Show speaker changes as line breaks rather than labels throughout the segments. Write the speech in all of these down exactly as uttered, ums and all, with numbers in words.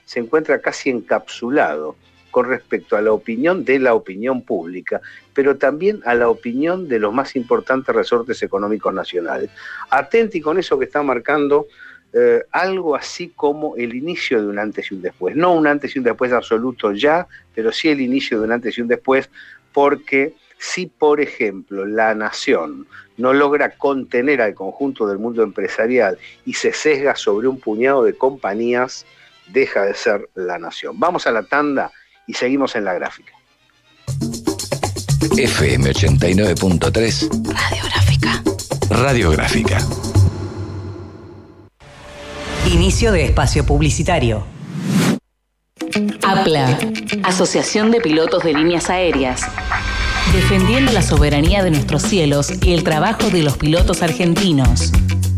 se encuentra casi encapsulado con respecto a la opinión de la opinión pública, pero también a la opinión de los más importantes resortes económicos nacionales. Atenti con eso que está marcando eh, algo así como el inicio de un antes y un después. No un antes y un después absoluto ya, pero sí el inicio de un antes y un después, porque si, por ejemplo, la nación no logra contener al conjunto del mundo empresarial y se sesga sobre un puñado de compañías, deja de ser la nación. Vamos a la tanda y seguimos en la gráfica.
F M ochenta y nueve punto tres Radiográfica. Radiográfica.
Inicio de espacio publicitario.
APLA, Asociación de Pilotos de Líneas Aéreas. Defendiendo la soberanía de nuestros cielos y el trabajo de los pilotos argentinos.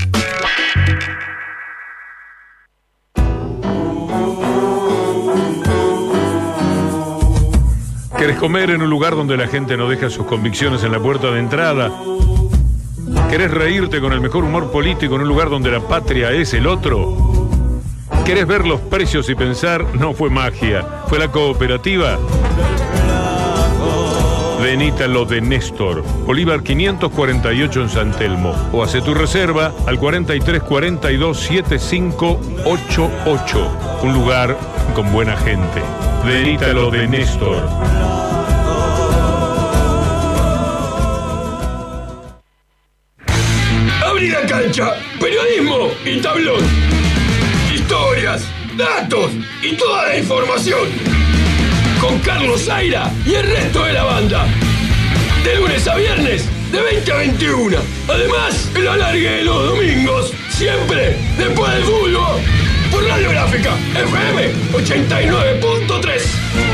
¿Querés comer en un lugar donde la gente no deja sus convicciones en la puerta de entrada? ¿Querés reírte con el mejor humor político en un lugar donde la patria es el otro? ¿Querés ver los precios y pensar, no fue magia, fue la cooperativa? Venite a lo de Néstor, Bolívar quinientos cuarenta y ocho en San Telmo, o hace tu reserva al cuarenta y tres cuarenta y dos setenta y cinco ochenta y ocho. Un lugar con buena gente. Venite a lo de Néstor.
Abrí la cancha, periodismo y tablón. Historias, datos y toda la información. Con Carlos Zaira y el resto de la banda. De lunes a viernes, de veinte a veintiuno. Además, el alargue de los domingos, siempre después del fútbol. Por Radiográfica, F M ochenta y nueve punto tres.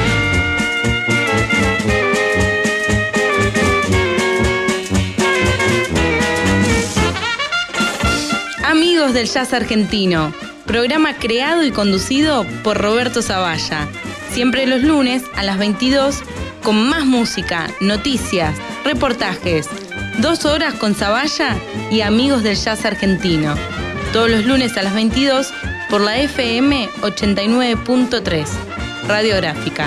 Amigos del Jazz Argentino, programa creado y conducido por Roberto Zavalla. Siempre los lunes a las veintidós con más música, noticias, reportajes. Dos horas con Zavalla y Amigos del Jazz Argentino. Todos los lunes a las veintidós por la F M ochenta y nueve punto tres. Radiográfica.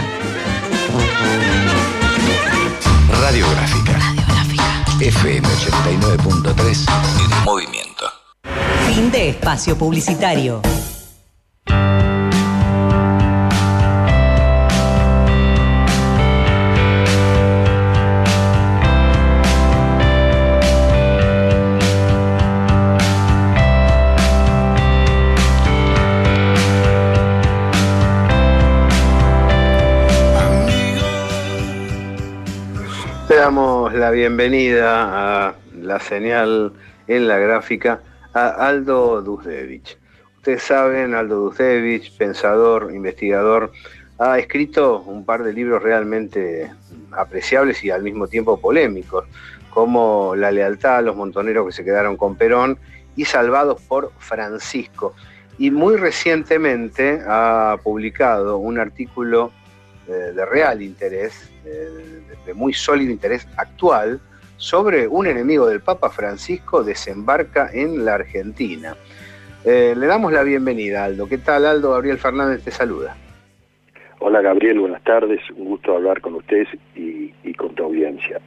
Radiográfica. Radiográfica. F M ochenta y nueve punto tres en movimiento.
Fin de espacio publicitario.
Le damos la bienvenida a la señal en la gráfica a Aldo Dujsevich. Ustedes saben, Aldo Dujsevich, pensador, investigador, ha escrito un par de libros realmente apreciables y al mismo tiempo polémicos, como La lealtad a los montoneros que se quedaron con Perón y Salvados por Francisco. Y muy recientemente ha publicado un artículo eh, de real interés, eh, de muy sólido interés actual, sobre un enemigo del Papa Francisco desembarca en la Argentina. Eh, le damos la bienvenida, Aldo. ¿Qué tal, Aldo? Gabriel Fernández te saluda.
Hola, Gabriel, buenas tardes. Un gusto hablar con ustedes y, y con tu audiencia.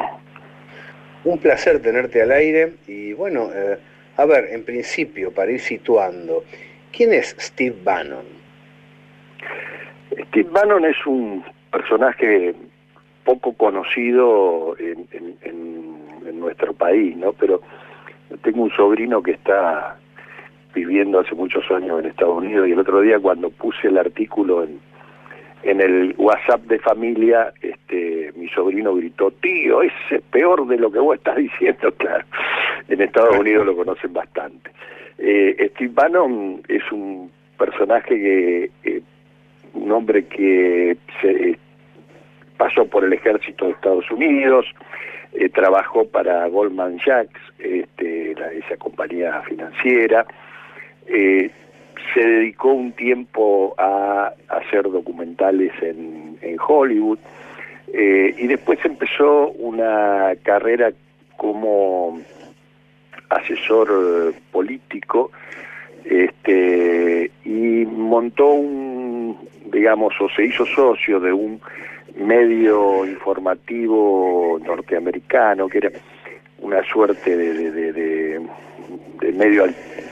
Un placer tenerte al aire. Y bueno, eh, a ver, en principio, para ir situando, ¿quién es Steve Bannon?
Steve Bannon es un personaje poco conocido en, en, en, en nuestro país, ¿no? Pero tengo un sobrino que está viviendo hace muchos años en Estados Unidos, y el otro día cuando puse el artículo en, en el WhatsApp de familia, este, mi sobrino gritó: tío, ese es peor de lo que vos estás diciendo. Claro, en Estados Unidos lo conocen bastante. Eh, Steve Bannon es un personaje que, eh, un hombre que se pasó por el ejército de Estados Unidos, eh, trabajó para Goldman Sachs, este, la, esa compañía financiera, eh, se dedicó un tiempo a, a hacer documentales en, en Hollywood, eh, y después empezó una carrera como asesor político, este, y montó un digamos, o se hizo socio de un medio informativo norteamericano, que era una suerte de, de, de, de, de medio,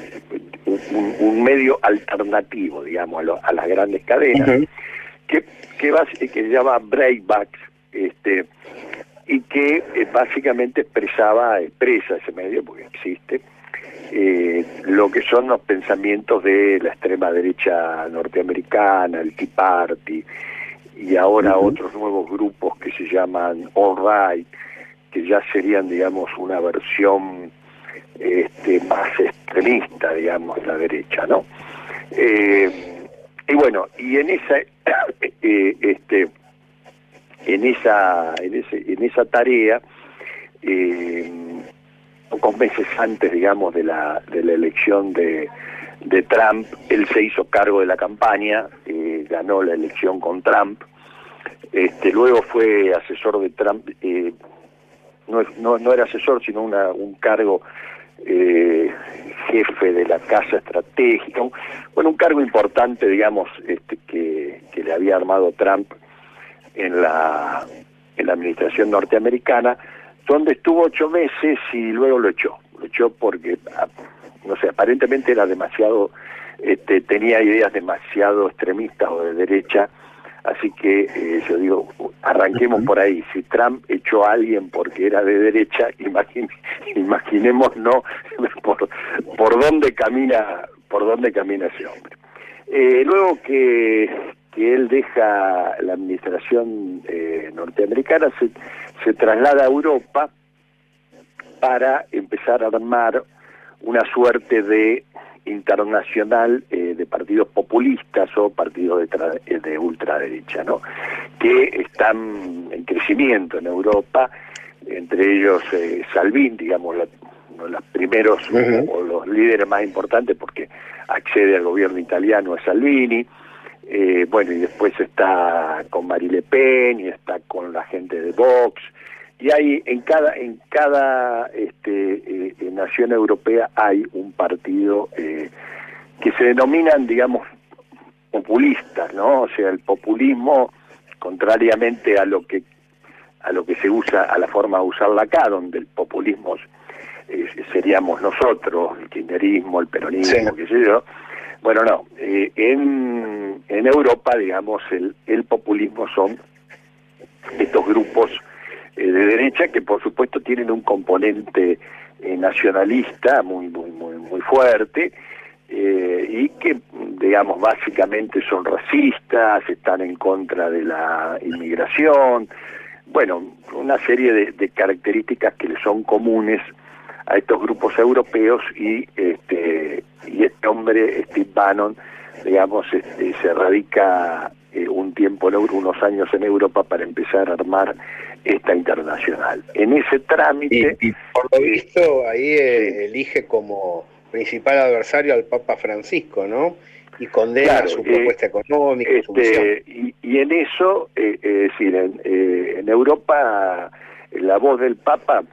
un, un medio alternativo, digamos, a, lo, a las grandes cadenas, uh-huh. que, que, que se llama Breitbart, este, y que eh, básicamente expresaba, expresa ese medio, porque existe, eh, lo que son los pensamientos de la extrema derecha norteamericana, el Tea Party, y ahora uh-huh. otros nuevos grupos que se llaman Alt-Right, que ya serían, digamos, una versión este, más extremista, digamos, de la derecha, ¿no? Eh, y bueno, y en esa, eh, este, en esa, en ese, en esa tarea, eh, pocos meses antes, digamos, de la, de la elección de, de Trump, él se hizo cargo de la campaña, eh, ganó la elección con Trump, este, luego fue asesor de Trump, eh, no, no, no era asesor, sino una, un cargo eh, jefe de la Casa Estratégica, un, bueno, un cargo importante, digamos, este, que, que le había armado Trump en la, en la administración norteamericana, donde estuvo ocho meses y luego lo echó, lo echó porque, no sé, aparentemente era demasiado, este, tenía ideas demasiado extremistas o de derecha, así que eh, yo digo, arranquemos uh-huh. por ahí. Si Trump echó a alguien porque era de derecha, imagine, imaginemos no por, por dónde camina, por dónde camina ese hombre. Eh, luego que, que él deja la administración eh, norteamericana, se, se traslada a Europa para empezar a armar una suerte de internacional eh, de partidos populistas o partidos de, tra- de ultraderecha, ¿no? Que están en crecimiento en Europa, entre ellos eh, Salvini, digamos, la, uno de los primeros uh-huh. o, o los líderes más importantes, porque accede al gobierno italiano es Salvini, eh, bueno, y después está con Marine Le Pen y está con la gente de Vox, y hay en cada en cada este, eh, nación europea hay un partido eh, que se denominan, digamos, populistas, ¿no? O sea, el populismo, contrariamente a lo que a lo que se usa, a la forma de usarla acá, donde el populismo eh, seríamos nosotros, el kirchnerismo, el peronismo, sí. qué sé yo. Bueno, no, eh, en en Europa, digamos, el el populismo son estos grupos de derecha que por supuesto tienen un componente eh, nacionalista muy muy muy muy fuerte eh, y que digamos básicamente son racistas, están en contra de la inmigración, bueno, una serie de, de características que le son comunes a estos grupos europeos, y este y este hombre, Steve Bannon, digamos, este, se radica eh, un tiempo en Euro, unos años en Europa para empezar a armar esta internacional. En ese trámite...
Y, y por lo visto ahí eh, elige como principal adversario al Papa Francisco, ¿no? Y condena claro, su propuesta eh, económica.
Este, y, y en eso, eh, es decir, en, eh, en Europa la voz del Papa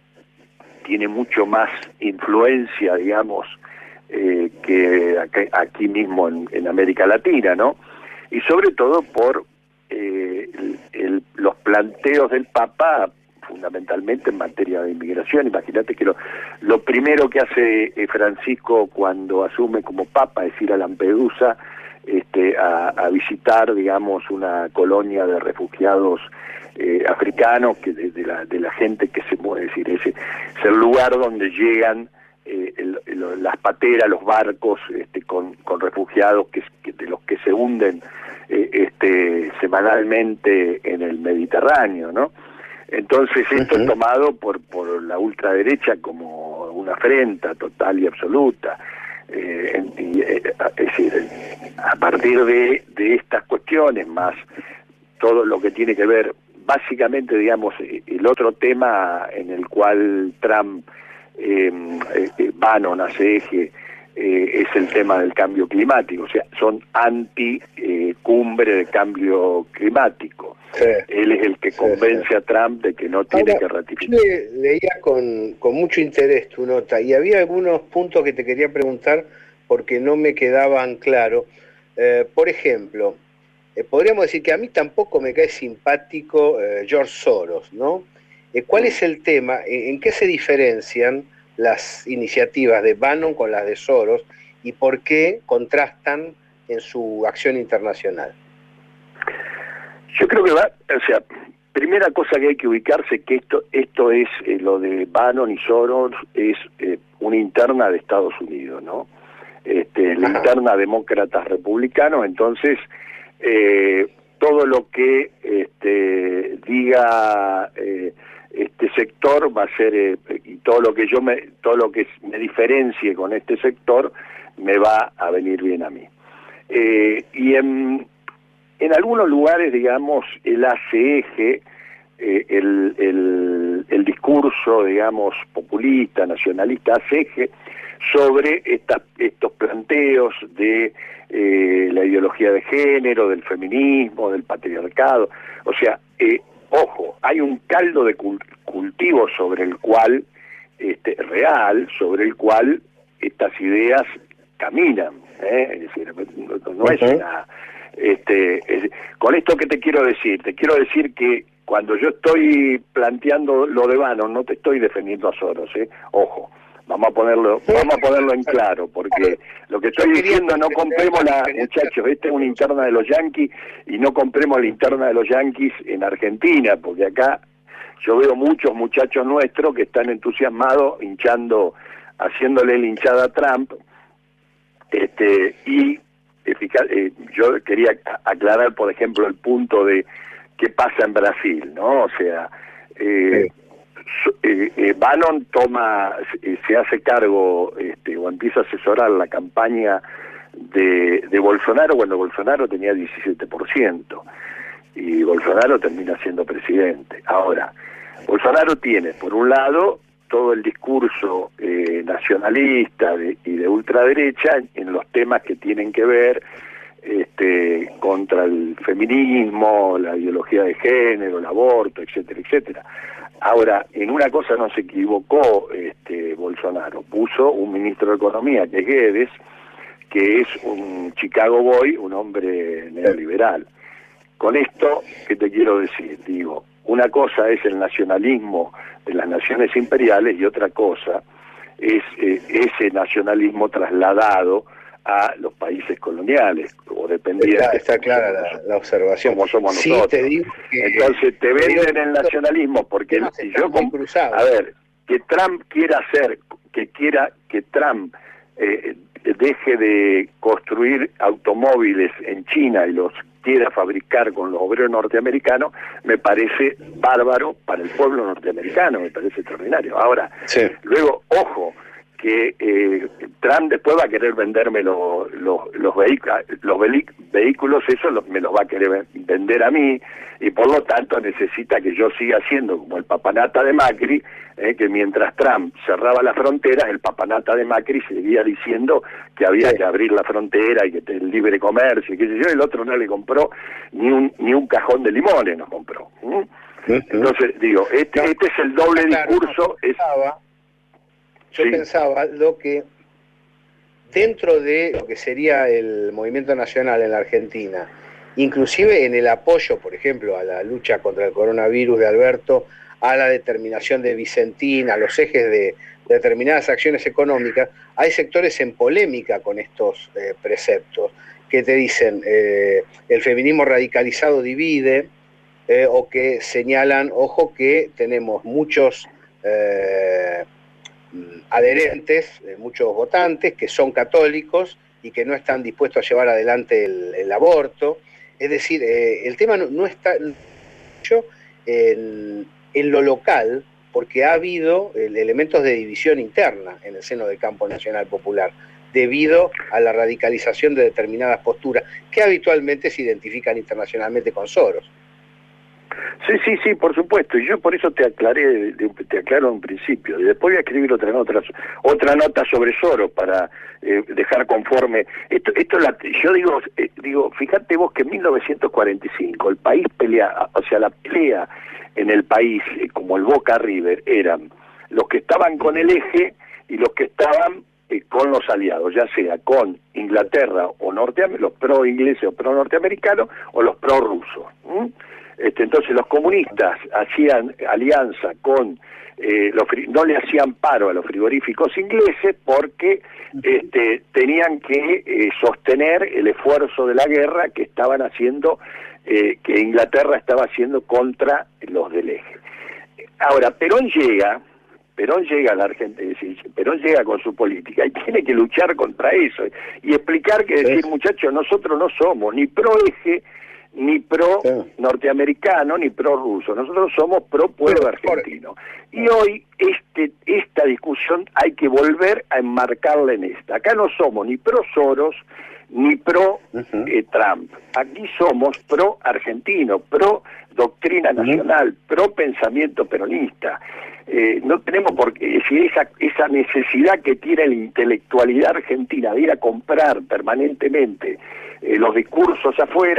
tiene mucho más influencia, digamos, eh, que aquí, aquí mismo en, en América Latina, ¿no? Y sobre todo por eh, el, el, los planteos del Papa, fundamentalmente en materia de inmigración. Imagínate que lo, lo primero que hace eh, Francisco cuando asume como Papa es ir a Lampedusa este, a, a visitar, digamos, una colonia de refugiados eh, africanos, que de, de, la, de la gente que se mueve, es decir, ese es el lugar donde llegan eh, el, el, las pateras, los barcos este, con, con refugiados que, que de los que se hunden eh, este, semanalmente en el Mediterráneo, ¿no? Entonces esto uh-huh. es tomado por, por la ultraderecha como una afrenta total y absoluta. Eh, y, eh, es decir, a partir de, de estas cuestiones, más todo lo que tiene que ver, básicamente, digamos, el otro tema en el cual Trump, eh, eh, Bannon hace eje, eh, es el tema del cambio climático. O sea, son anti-cumbre eh, de cambio climático. Sí. Él es el que convence sí, sí. a Trump de que no tiene Ahora, que ratificar.
Yo le, leía con, con mucho interés tu nota, y había algunos puntos que te quería preguntar porque no me quedaban claros. Eh, por ejemplo, eh, podríamos decir que a mí tampoco me cae simpático eh, George Soros, ¿no? Eh, ¿Cuál es el tema? ¿En, en qué se diferencian las iniciativas de Bannon con las de Soros y por qué contrastan en su acción internacional?
Yo creo que va, o sea, primera cosa que hay que ubicarse que esto esto es eh, lo de Bannon y Soros es eh, una interna de Estados Unidos, ¿no? Este, la interna demócratas republicanos, entonces eh, todo lo que este, diga eh, este sector va a ser eh, y todo lo que yo me todo lo que me diferencie con este sector me va a venir bien a mí. Eh, y en en algunos lugares, digamos, él hace eje eh, el, el, el discurso, digamos, populista, nacionalista, hace eje sobre esta, estos planteos de eh, la ideología de género, del feminismo, del patriarcado. O sea, eh, ojo, hay un caldo de cultivo sobre el cual, este, real, sobre el cual estas ideas caminan, ¿eh? Es decir, no, no es una... Este, es, con esto que te quiero decir, te quiero decir que cuando yo estoy planteando lo de Bannon, no te estoy defendiendo a Soros, ¿eh? Ojo, vamos a ponerlo, vamos a ponerlo en claro, porque lo que estoy diciendo, no compremos la, muchachos, esta es una interna de los Yankees y no compremos la interna de los Yankees en Argentina, porque acá yo veo muchos muchachos nuestros que están entusiasmados, hinchando, haciéndole la hinchada a Trump, este, y eficaz, eh, yo quería aclarar, por ejemplo, el punto de qué pasa en Brasil, ¿no? O sea, eh, sí. eh, eh, Bannon toma, eh, se hace cargo este, o empieza a asesorar la campaña de, de Bolsonaro cuando Bolsonaro tenía diecisiete por ciento y Bolsonaro termina siendo presidente. Ahora, Bolsonaro tiene, por un lado, todo el discurso eh, nacionalista de, y de ultraderecha en los temas que tienen que ver este, contra el feminismo, la ideología de género, el aborto, etcétera, etcétera. Ahora, en una cosa no se equivocó este, Bolsonaro, puso un ministro de Economía, que es Guedes, que es un Chicago Boy, un hombre neoliberal. Con esto, ¿qué te quiero decir? Digo, una cosa es el nacionalismo de las naciones imperiales y otra cosa es eh, ese nacionalismo trasladado a los países coloniales o dependientes.
Está, está clara la, la observación.
Como somos
sí,
nosotros.
Te digo que,
entonces te venden el nacionalismo porque el, si yo con, a ver, que Trump quiera hacer, que quiera que Trump eh, deje de construir automóviles en China y los quiera fabricar con los obreros norteamericanos, me parece bárbaro para el pueblo norteamericano, me parece extraordinario. Ahora, sí. Luego, ojo, que eh, Trump después va a querer venderme lo, lo, los, vehículos, los vehículos, eso lo, me los va a querer vender a mí, y por lo tanto necesita que yo siga siendo como el papanata de Macri, eh, que mientras Trump cerraba las fronteras, el papanata de Macri seguía diciendo que había sí. que abrir la frontera y que el libre comercio, y qué sé yo, el otro no le compró ni un ni un cajón de limones, nos compró. ¿Mm? Uh-huh. Entonces, digo, este, no, este es el doble claro, discurso...
No,
es
Yo sí. pensaba lo que dentro de lo que sería el movimiento nacional en la Argentina, inclusive en el apoyo, por ejemplo, a la lucha contra el coronavirus de Alberto, a la determinación de Vicentín, a los ejes de determinadas acciones económicas, hay sectores en polémica con estos eh, preceptos, que te dicen eh, el feminismo radicalizado divide, eh, o que señalan, ojo, que tenemos muchos... Eh, adherentes, eh, muchos votantes que son católicos y que no están dispuestos a llevar adelante el, el aborto. Es decir, eh, el tema no, no está mucho en, en lo local, porque ha habido el, elementos de división interna en el seno del campo nacional popular, debido a la radicalización de determinadas posturas que habitualmente se identifican internacionalmente con Soros.
Sí, sí, sí, por supuesto, y yo por eso te aclaré, te aclaro en principio, y después voy a escribir otra nota, otra nota sobre Soros para eh, dejar conforme. Esto, esto la, yo digo, eh, digo, fíjate vos que en mil novecientos cuarenta y cinco el país pelea, o sea, la pelea en el país, eh, como el Boca River, eran los que estaban con el eje y los que estaban eh, con los aliados, ya sea con Inglaterra o norteamericanos, los pro ingleses o pro norteamericanos o los pro rusos. ¿Mm? Este, entonces los comunistas hacían alianza con eh, los, no le hacían paro a los frigoríficos ingleses porque este, tenían que eh, sostener el esfuerzo de la guerra que estaban haciendo, eh, que Inglaterra estaba haciendo contra los del eje. Ahora, Perón llega, Perón llega a la Argentina, Perón llega con su política y tiene que luchar contra eso y explicar que decir, muchachos, nosotros no somos ni pro eje, ni pro norteamericano, ni pro ruso, nosotros somos pro pueblo argentino. Y hoy este esta discusión hay que volver a enmarcarla en esta. Acá no somos ni pro Soros, ni pro uh-huh. eh, Trump. Aquí somos pro argentino, pro doctrina nacional, uh-huh. pro pensamiento peronista. Eh, no tenemos por qué decir esa, esa necesidad que tiene la intelectualidad argentina de ir a comprar permanentemente eh, los discursos afuera.